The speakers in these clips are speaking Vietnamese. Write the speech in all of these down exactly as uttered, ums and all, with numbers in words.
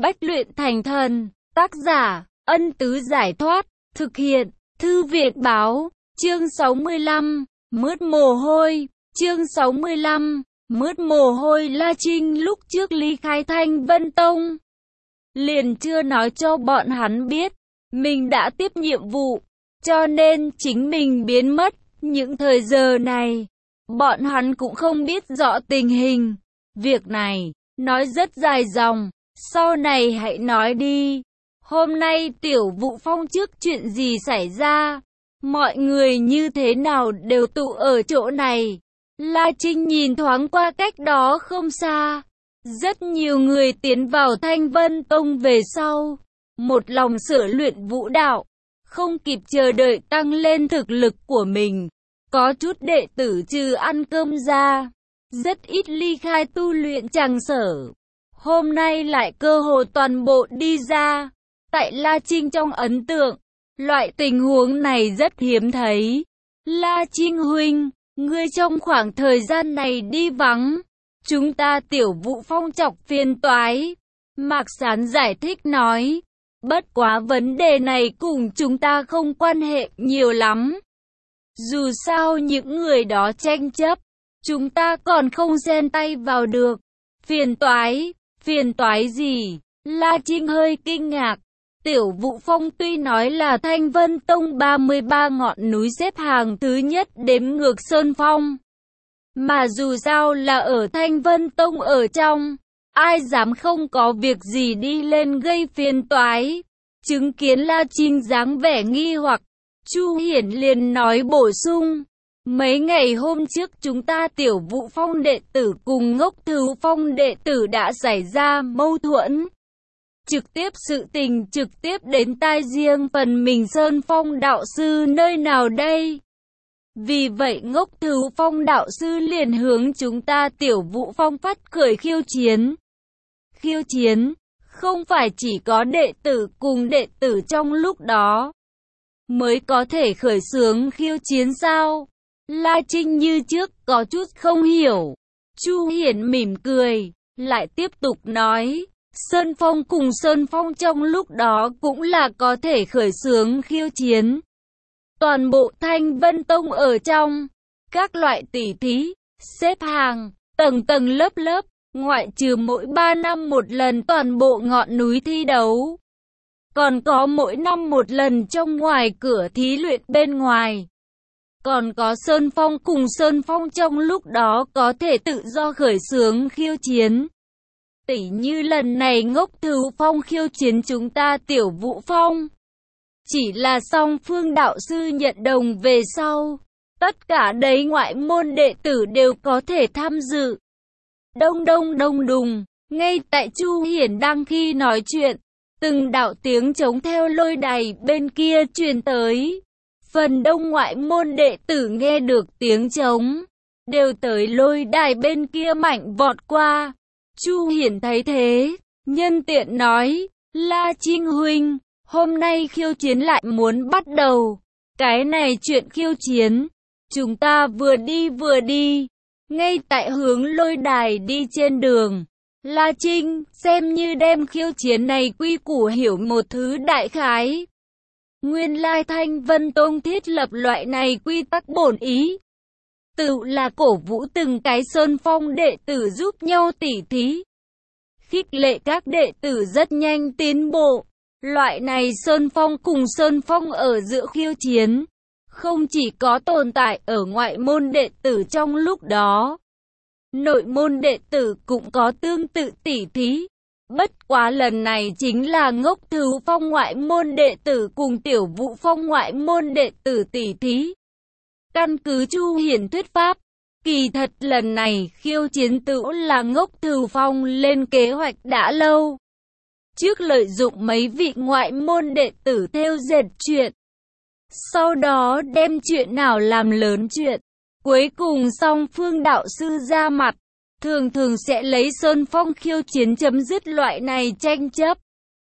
bách luyện thành thần. Tác giả, Ân Tứ Giải Thoát. Thực hiện, Thư viện Báo. Chương sáu mươi lăm, mướt mồ hôi. Chương sáu mươi lăm, mướt mồ hôi. La Trinh lúc trước ly khai Thanh Vân Tông, liền chưa nói cho bọn hắn biết mình đã tiếp nhiệm vụ, cho nên chính mình biến mất. Những thời giờ này, bọn hắn cũng không biết rõ tình hình. Việc này, nói rất dài dòng, sau này hãy nói đi. Hôm nay Tiểu Vũ Phong trước chuyện gì xảy ra? Mọi người như thế nào đều tụ ở chỗ này? La Trinh nhìn thoáng qua cách đó không xa. Rất nhiều người tiến vào Thanh Vân Tông về sau, một lòng sở luyện vũ đạo, không kịp chờ đợi tăng lên thực lực của mình. Có chút đệ tử trừ ăn cơm ra, rất ít ly khai tu luyện tràng sở. Hôm nay lại cơ hội toàn bộ đi ra. Tại La Trinh trong ấn tượng, loại tình huống này rất hiếm thấy. La Trinh huynh, ngươi trong khoảng thời gian này đi vắng, chúng ta Tiểu Vũ Phong chọc phiền toái. Mạc Sán giải thích nói, bất quá vấn đề này cùng chúng ta không quan hệ nhiều lắm. Dù sao những người đó tranh chấp, chúng ta còn không xen tay vào được. Phiền toái, phiền toái gì? La Trinh hơi kinh ngạc. Tiểu Vũ Phong tuy nói là Thanh Vân Tông ba mươi ba ngọn núi xếp hàng thứ nhất đếm ngược Sơn Phong, mà dù sao là ở Thanh Vân Tông ở trong, ai dám không có việc gì đi lên gây phiền toái. Chứng kiến La Trinh dáng vẻ nghi hoặc, Chu Hiển liền nói bổ sung, mấy ngày hôm trước chúng ta Tiểu Vũ Phong đệ tử cùng Ngốc Thứu Phong đệ tử đã xảy ra mâu thuẫn. Trực tiếp sự tình trực tiếp đến tai riêng phần mình Sơn Phong đạo sư nơi nào đây? Vì vậy Ngốc Thứu Phong đạo sư liền hướng chúng ta Tiểu Vũ Phong phát khởi khiêu chiến. Khiêu chiến, không phải chỉ có đệ tử cùng đệ tử trong lúc đó mới có thể khởi xướng khiêu chiến sao? La Trinh như trước có chút không hiểu. Chu Hiển mỉm cười, lại tiếp tục nói, Sơn Phong cùng Sơn Phong trong lúc đó cũng là có thể khởi xướng khiêu chiến. Toàn bộ Thanh Vân Tông ở trong, các loại tỷ thí, xếp hàng, tầng tầng lớp lớp, ngoại trừ mỗi ba năm một lần toàn bộ ngọn núi thi đấu, còn có mỗi năm một lần trong ngoài cửa thí luyện bên ngoài. Còn có Sơn Phong cùng Sơn Phong trong lúc đó có thể tự do khởi xướng khiêu chiến. Tỉ như lần này Ngốc Thứu Phong khiêu chiến chúng ta Tiểu Vũ Phong. Chỉ là song phương đạo sư nhận đồng về sau, tất cả đấy ngoại môn đệ tử đều có thể tham dự. Đông đông đông đùng, ngay tại Chu Hiển đang khi nói chuyện, từng đạo tiếng trống theo lôi đài bên kia truyền tới. Phần đông ngoại môn đệ tử nghe được tiếng trống, đều tới lôi đài bên kia mạnh vọt qua. Chu Hiển thấy thế, nhân tiện nói, La Trinh huynh, hôm nay khiêu chiến lại muốn bắt đầu. Cái này chuyện khiêu chiến, chúng ta vừa đi vừa đi. Ngay tại hướng lôi đài đi trên đường, La Trinh xem như đem khiêu chiến này quy củ hiểu một thứ đại khái. Nguyên lai Thanh Vân Tông thiết lập loại này quy tắc bổn ý, tự là cổ vũ từng cái Sơn Phong đệ tử giúp nhau tỉ thí, khích lệ các đệ tử rất nhanh tiến bộ. Loại này Sơn Phong cùng Sơn Phong ở giữa khiêu chiến, không chỉ có tồn tại ở ngoại môn đệ tử trong lúc đó, nội môn đệ tử cũng có tương tự tỉ thí. Bất quá lần này chính là Ngốc Thứu Phong ngoại môn đệ tử cùng Tiểu Vũ Phong ngoại môn đệ tử tỉ thí. Căn cứ Chu Hiển thuyết pháp, kỳ thật lần này khiêu chiến tự là Ngốc Thứu Phong lên kế hoạch đã lâu. Trước lợi dụng mấy vị ngoại môn đệ tử theo dệt chuyện, sau đó đem chuyện nào làm lớn chuyện, cuối cùng song phương đạo sư ra mặt, thường thường sẽ lấy Sơn Phong khiêu chiến chấm dứt loại này tranh chấp.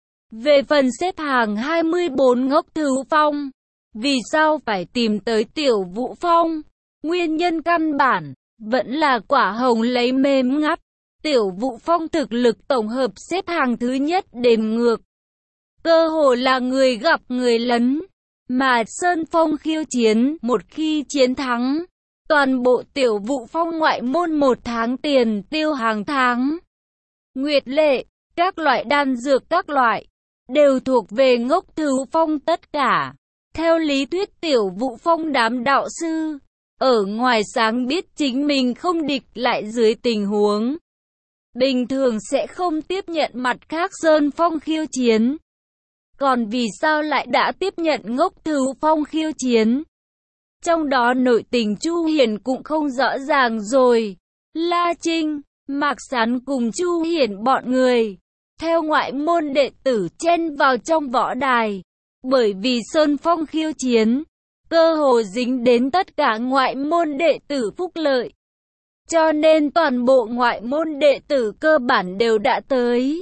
Về phần xếp hàng hai mươi bốn Ngốc Thứu Phong, vì sao phải tìm tới Tiểu Vũ Phong? Nguyên nhân căn bản vẫn là quả hồng lấy mềm ngắt. Tiểu Vũ Phong thực lực tổng hợp xếp hàng thứ nhất đếm ngược. Cơ hồ là người gặp người lấn. Mà Sơn Phong khiêu chiến, một khi chiến thắng, toàn bộ Tiểu Vũ Phong ngoại môn một tháng tiền tiêu hàng tháng. Nguyệt lệ, các loại đan dược các loại, đều thuộc về Ngốc Thú Phong tất cả. Theo lý thuyết Tiểu Vũ Phong đám đạo sư, ở ngoài sáng biết chính mình không địch lại dưới tình huống bình thường sẽ không tiếp nhận mặt khác Sơn Phong khiêu chiến. Còn vì sao lại đã tiếp nhận Ngốc Thú Phong khiêu chiến? Trong đó nội tình Chu Hiển cũng không rõ ràng rồi. La Trinh, Mạc Sán cùng Chu Hiển bọn người, theo ngoại môn đệ tử chen vào trong võ đài. Bởi vì Sơn Phong khiêu chiến, cơ hồ dính đến tất cả ngoại môn đệ tử phúc lợi. Cho nên toàn bộ ngoại môn đệ tử cơ bản đều đã tới.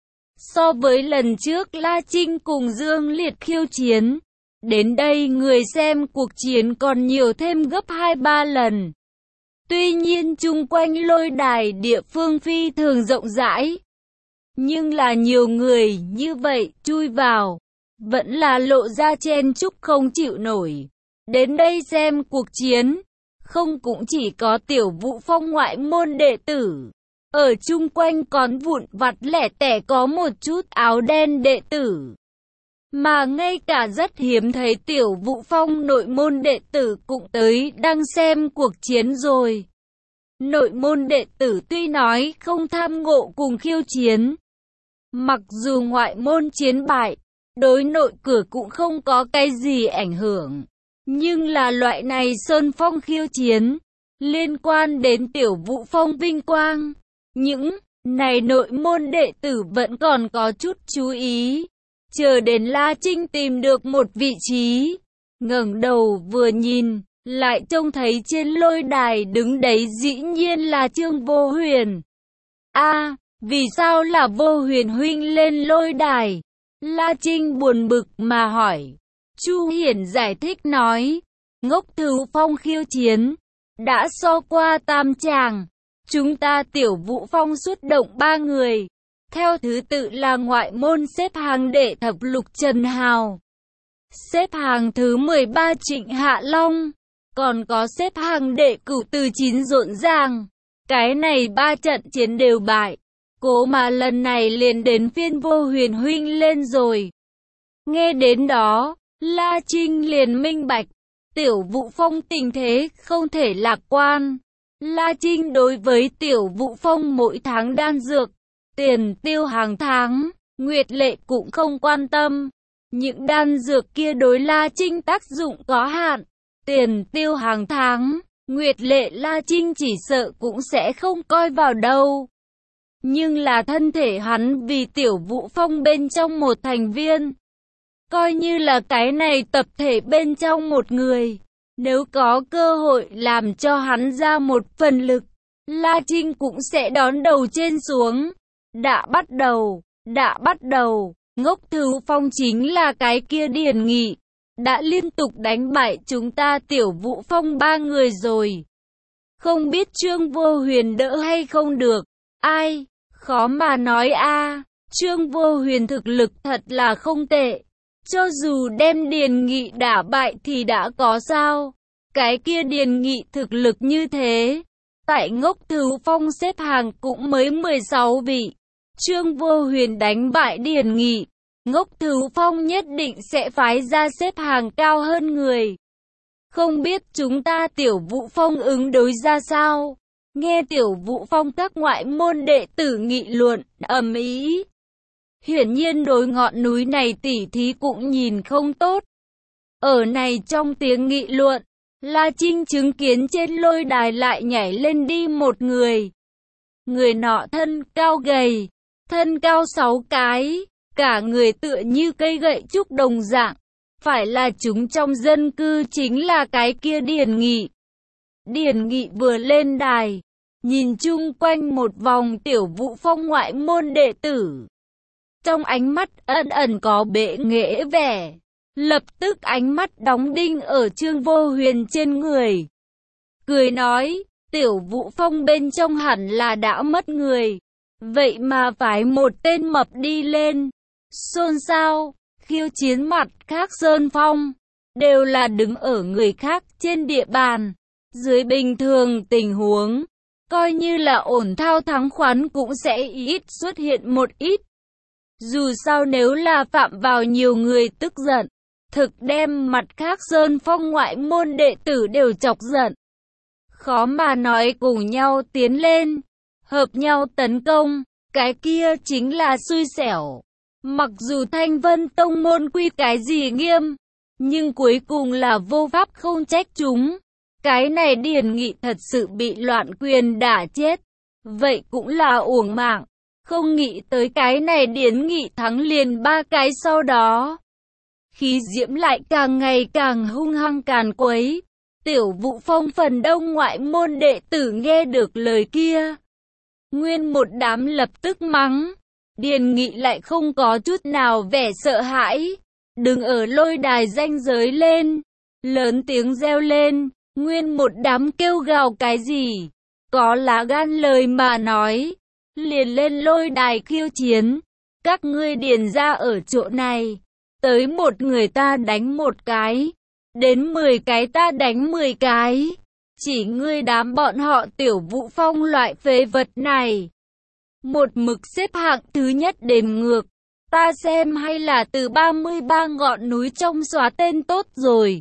So với lần trước La Trinh cùng Dương Liệt khiêu chiến, đến đây người xem cuộc chiến còn nhiều thêm gấp hai ba lần. Tuy nhiên chung quanh lôi đài địa phương phi thường rộng rãi, nhưng là nhiều người như vậy chui vào, vẫn là lộ ra chen chúc không chịu nổi. Đến đây xem cuộc chiến, không cũng chỉ có Tiểu Vũ Phong ngoại môn đệ tử. Ở chung quanh còn vụn vặt lẻ tẻ có một chút áo đen đệ tử. Mà ngay cả rất hiếm thấy Tiểu Vũ Phong nội môn đệ tử cũng tới đang xem cuộc chiến rồi. Nội môn đệ tử tuy nói không tham ngộ cùng khiêu chiến, mặc dù ngoại môn chiến bại, đối nội cửa cũng không có cái gì ảnh hưởng. Nhưng là loại này Sơn Phong khiêu chiến, liên quan đến Tiểu Vũ Phong vinh quang. Những này nội môn đệ tử vẫn còn có chút chú ý. Chờ đến La Trinh tìm được một vị trí, ngẩng đầu vừa nhìn, lại trông thấy trên lôi đài đứng đấy dĩ nhiên là Trương Vô Huyền. A, à, vì sao là Vô Huyền huynh lên lôi đài? La Trinh buồn bực mà hỏi. Chu Hiển giải thích nói, Ngốc Thú Phong khiêu chiến, đã so qua tam tràng. Chúng ta Tiểu Vũ Phong xuất động ba người, theo thứ tự là ngoại môn xếp hàng đệ thập lục Trần Hào, xếp hàng thứ mười ba Trịnh Hạ Long, còn có xếp hàng đệ cửu từ chín Rộn Ràng. Cái này ba trận chiến đều bại, cố mà lần này liền đến phiên Vô Huyền huynh lên rồi. Nghe đến đó, La Trinh liền minh bạch, Tiểu Vũ Phong tình thế không thể lạc quan. La Trinh đối với Tiểu Vũ Phong mỗi tháng đan dược, tiền tiêu hàng tháng, Nguyệt Lệ cũng không quan tâm. Những đan dược kia đối La Trinh tác dụng có hạn, tiền tiêu hàng tháng, Nguyệt Lệ La Trinh chỉ sợ cũng sẽ không coi vào đâu. Nhưng là thân thể hắn vì Tiểu Vũ Phong bên trong một thành viên, coi như là cái này tập thể bên trong một người. Nếu có cơ hội làm cho hắn ra một phần lực, La Trinh cũng sẽ đón đầu trên xuống. Đã bắt đầu, đã bắt đầu, Ngốc Thú Phong chính là cái kia Điền Nghị, đã liên tục đánh bại chúng ta Tiểu Vũ Phong ba người rồi. Không biết Trương Vô Huyền đỡ hay không được, ai, khó mà nói a. Trương Vô Huyền thực lực thật là không tệ. Cho dù đem Điền Nghị đả bại thì đã có sao? Cái kia Điền Nghị thực lực như thế, tại Ngốc Thú Phong xếp hàng cũng mới mười sáu vị. Trương Vô Huyền đánh bại Điền Nghị, Ngốc Thú Phong nhất định sẽ phái ra xếp hàng cao hơn người. Không biết chúng ta Tiểu Vũ Phong ứng đối ra sao? Nghe Tiểu Vũ Phong các ngoại môn đệ tử nghị luận ầm ĩ. Hiển nhiên đối ngọn núi này tỉ thí cũng nhìn không tốt. Ở này trong tiếng nghị luận, La Trinh chứng kiến trên lôi đài lại nhảy lên đi một người. Người nọ thân cao gầy, thân cao sáu cái, cả người tựa như cây gậy trúc đồng dạng. Phải là chúng trong dân cư chính là cái kia Điền Nghị. Điền Nghị vừa lên đài, nhìn chung quanh một vòng Tiểu Vũ Phong ngoại môn đệ tử. Trong ánh mắt ẩn ẩn có bệ nghệ vẻ, lập tức ánh mắt đóng đinh ở Trương Vô Huyền trên người. Cười nói, Tiểu Vũ Phong bên trong hẳn là đã mất người. Vậy mà phái một tên mập đi lên. Xôn xao, khiêu chiến mặt khác Sơn Phong. Đều là đứng ở người khác trên địa bàn. Dưới bình thường tình huống, coi như là ổn thao thắng khoán cũng sẽ ít xuất hiện một ít. Dù sao nếu là phạm vào nhiều người tức giận, thực đem mặt khác Sơn Phong ngoại môn đệ tử đều chọc giận. Khó mà nói cùng nhau tiến lên, hợp nhau tấn công, cái kia chính là xui xẻo. Mặc dù Thanh Vân Tông môn quy cái gì nghiêm, nhưng cuối cùng là vô pháp không trách chúng. Cái này Điền Nghị thật sự bị loạn quyền đả chết, vậy cũng là uổng mạng. Không nghĩ tới cái này Điền Nghị thắng liền ba cái sau đó. Khí diễm lại càng ngày càng hung hăng càn quấy. Tiểu Vũ Phong phần đông ngoại môn đệ tử nghe được lời kia. Nguyên một đám lập tức mắng. Điền Nghị lại không có chút nào vẻ sợ hãi. Đứng ở lôi đài ranh giới lên. Lớn tiếng reo lên. Nguyên một đám kêu gào cái gì. Có lá gan lời mà nói. Liền lên lôi đài khiêu chiến. Các ngươi Điền ra ở chỗ này. Tới một người ta đánh một cái. Đến mười cái ta đánh mười cái. Chỉ ngươi đám bọn họ Tiểu Vũ Phong loại phế vật này. Một mực xếp hạng thứ nhất đếm ngược. Ta xem hay là từ ba mươi ba ngọn núi trong xóa tên tốt rồi.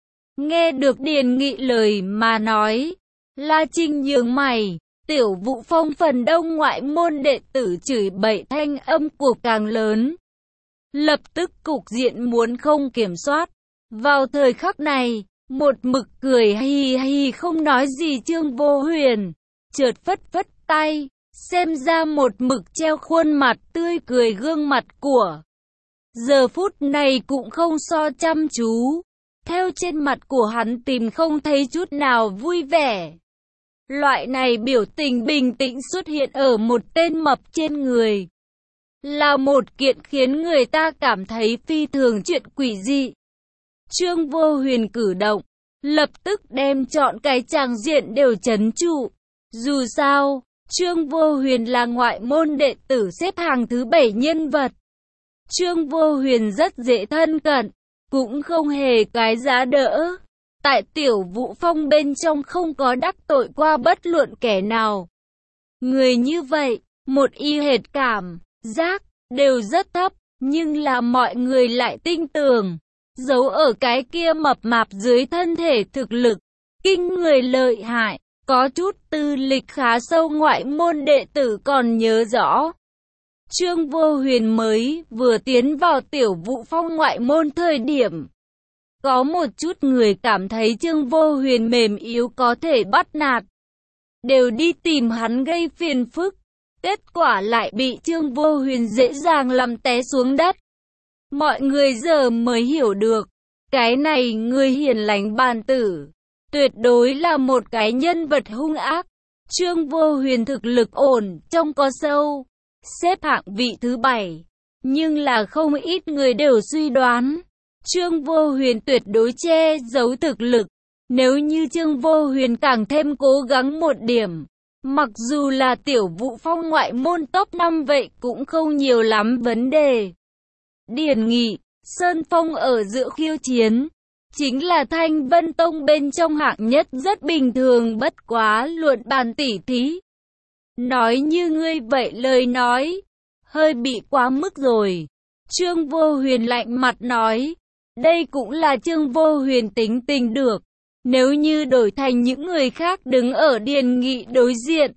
Nghe được Điền Nghị lời mà nói. La Trinh nhướng mày. Tiểu Vũ Phong phần đông ngoại môn đệ tử chửi bậy thanh âm của càng lớn. Lập tức cục diện muốn không kiểm soát. Vào thời khắc này, một mực cười hì hì không nói gì Trương Vô Huyền, chợt phất phất tay, xem ra một mực treo khuôn mặt tươi cười gương mặt của. Giờ phút này cũng không so chăm chú, theo trên mặt của hắn tìm không thấy chút nào vui vẻ. Loại này biểu tình bình tĩnh xuất hiện ở một tên mập trên người, là một kiện khiến người ta cảm thấy phi thường chuyện quỷ dị. Trương Vô Huyền cử động, lập tức đem chọn cái tràng diện đều trấn trụ. Dù sao, Trương Vô Huyền là ngoại môn đệ tử xếp hàng thứ bảy nhân vật. Trương Vô Huyền rất dễ thân cận, cũng không hề cái giá đỡ. Tại Tiểu Vũ Phong bên trong không có đắc tội qua bất luận kẻ nào. Người như vậy, một y hệt cảm giác đều rất thấp, nhưng là mọi người lại tin tưởng. Giấu ở cái kia mập mạp dưới thân thể thực lực, kinh người lợi hại, có chút tư lịch khá sâu ngoại môn đệ tử còn nhớ rõ. Trương Vô Huyền mới vừa tiến vào Tiểu Vũ Phong ngoại môn thời điểm. Có một chút người cảm thấy Trương Vô Huyền mềm yếu có thể bắt nạt. Đều đi tìm hắn gây phiền phức. Kết quả lại bị Trương Vô Huyền dễ dàng làm té xuống đất. Mọi người giờ mới hiểu được, cái này người hiền lành bàn tử, tuyệt đối là một cái nhân vật hung ác. Trương Vô Huyền thực lực ổn, trong có sâu, xếp hạng vị thứ bảy, nhưng là không ít người đều suy đoán, Trương Vô Huyền tuyệt đối che giấu thực lực. Nếu như Trương Vô Huyền càng thêm cố gắng một điểm, mặc dù là Tiểu Vũ Phong ngoại môn top năm vậy cũng không nhiều lắm vấn đề. Điền Nghị, Sơn Phong ở giữa khiêu chiến, chính là Thanh Vân Tông bên trong hạng nhất rất bình thường bất quá luận bàn tỉ thí. Nói như ngươi vậy lời nói, hơi bị quá mức rồi. Trương Vô Huyền lạnh mặt nói, đây cũng là Trương Vô Huyền tính tình được. Nếu như đổi thành những người khác đứng ở Điền Nghị đối diện,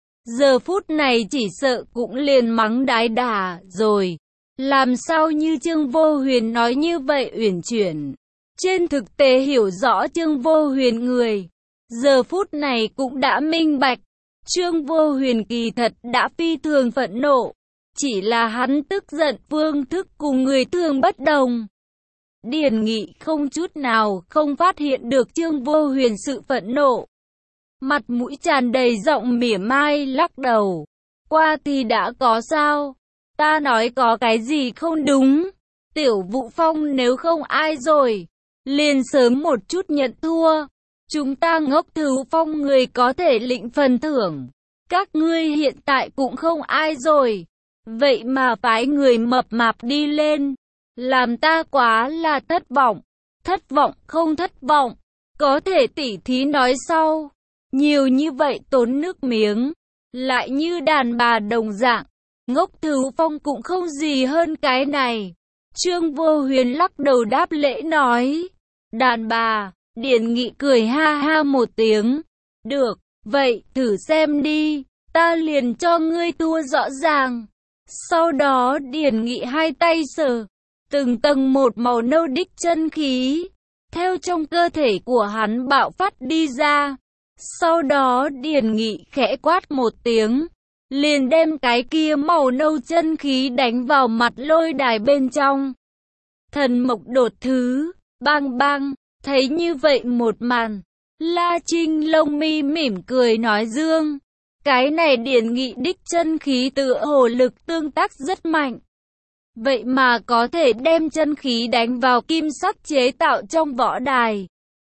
giờ phút này chỉ sợ cũng liền mắng đái đà rồi. Làm sao như Trương Vô Huyền nói như vậy uyển chuyển. Trên thực tế hiểu rõ Trương Vô Huyền người, giờ phút này cũng đã minh bạch. Trương Vô Huyền kỳ thật đã phi thường phẫn nộ, chỉ là hắn tức giận phương thức cùng người thường bất đồng. Điền Nghị không chút nào không phát hiện được Trương Vô Huyền sự phẫn nộ. Mặt mũi tràn đầy giọng mỉa mai lắc đầu. Qua thì đã có sao? Ta nói có cái gì không đúng? Tiểu Vũ Phong nếu không ai rồi, liền sớm một chút nhận thua. Chúng ta Ngốc Thú Phong người có thể lĩnh phần thưởng. Các ngươi hiện tại cũng không ai rồi. Vậy mà phái người mập mạp đi lên. Làm ta quá là thất vọng. Thất vọng không thất vọng. Có thể tỉ thí nói sau. Nhiều như vậy tốn nước miếng. Lại như đàn bà đồng dạng. Ngốc Thú Phong cũng không gì hơn cái này. Trương Vô Huyền lắc đầu đáp lễ nói. Đàn bà. Điền Nghị cười ha ha một tiếng. Được, vậy thử xem đi. Ta liền cho ngươi thua rõ ràng. Sau đó Điền Nghị hai tay sờ. Từng tầng một màu nâu đích chân khí. Theo trong cơ thể của hắn bạo phát đi ra. Sau đó Điền Nghị khẽ quát một tiếng. Liền đem cái kia màu nâu chân khí đánh vào mặt lôi đài bên trong. Thần mộc đột thứ. Bang bang. Thấy như vậy một màn. La Trinh lông mi mỉm cười nói dương. Cái này Điền Nghị đích chân khí tựa hồ lực tương tác rất mạnh. Vậy mà có thể đem chân khí đánh vào kim sắt chế tạo trong võ đài.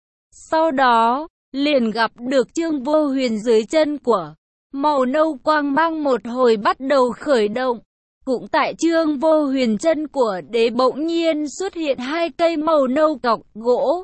Sau đó, liền gặp được Trương Vô Huyền dưới chân của màu nâu quang mang một hồi bắt đầu khởi động. Cũng tại Trương Vô Huyền chân của đế bỗng nhiên xuất hiện hai cây màu nâu cọc gỗ.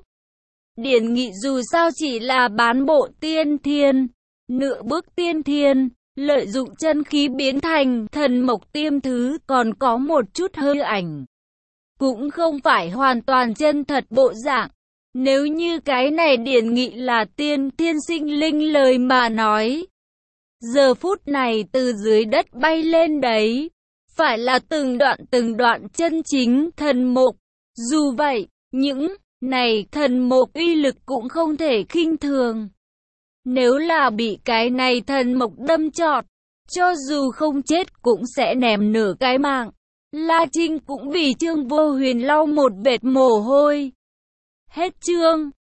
Điền Nghị dù sao chỉ là bán bộ tiên thiên, nửa bước tiên thiên, lợi dụng chân khí biến thành thần mộc tiêm thứ còn có một chút hư ảnh. Cũng không phải hoàn toàn chân thật bộ dạng. Nếu như cái này Điền Nghị là tiên thiên sinh linh lời mà nói. Giờ phút này từ dưới đất bay lên đấy. Phải là từng đoạn từng đoạn chân chính thần mộc. Dù vậy, những này thần mộc uy lực cũng không thể khinh thường. Nếu là bị cái này thần mộc đâm chọt, cho dù không chết cũng sẽ ném nửa cái mạng. La Trinh cũng vì Trương Vô Huyền lau một vệt mồ hôi. Hết chương.